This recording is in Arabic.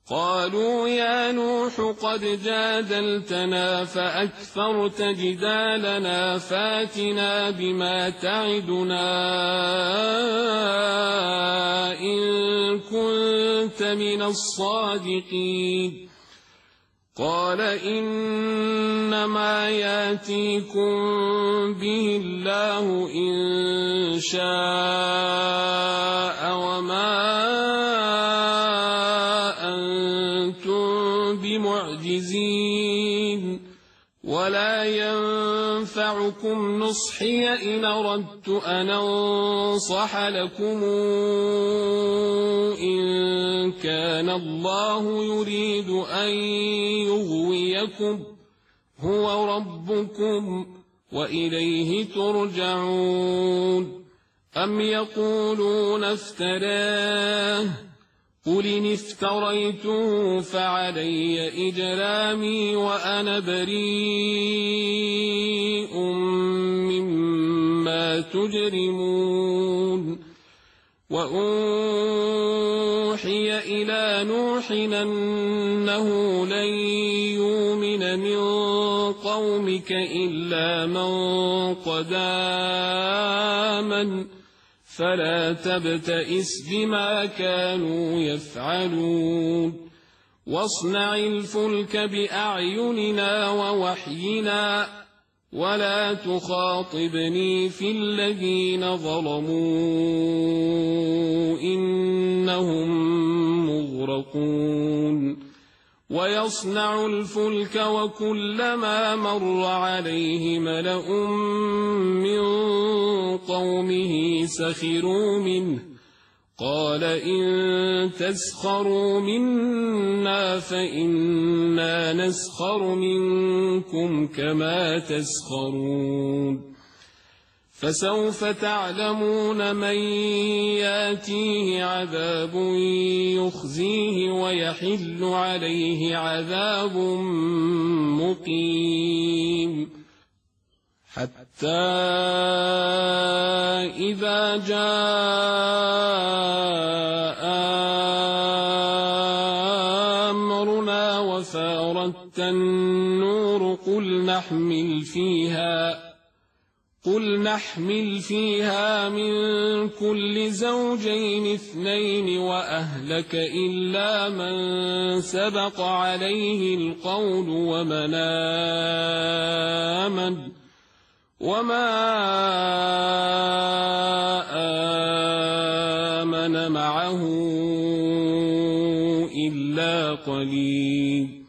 قالوا يا نوح قد جادلتنا فأكثرت جدالنا فاتنا بما تعدنا إن كنت من الصادقين قال إنما ياتيكم به الله إن شاء وما بمعجزين ولا ينفعكم نصحي إن أردت أن أنصح لكم إن كان الله يريد أن يغويكم هو ربكم وإليه ترجعون أم يقولون افتراه قل إن افتريته فعلي إجرامي وأنا بريء مما تجرمون وأوحي إلى نوح أنه لن يؤمن من قومك إلا من قد آمن فلا تبتئس بما كانوا يفعلون واصنع الفلك بأعيننا ووحينا ولا تخاطبني في الذين ظلموا إنهم مغرقون ويصنع الفلك وكلما مر عليه ملأ من قومه سخروا منه قال إن تسخروا منا فإنا نسخر منكم كما تسخرون فسوف تعلمون من ياتيه عذاب يخزيه ويحل عليه عذاب مقيم حتى إذا جاء أمرنا وفارت النور قل نحمل فيها من كل زوجين اثنين وأهلك إلا من سبق عليه القول وما آمن معه إلا قليل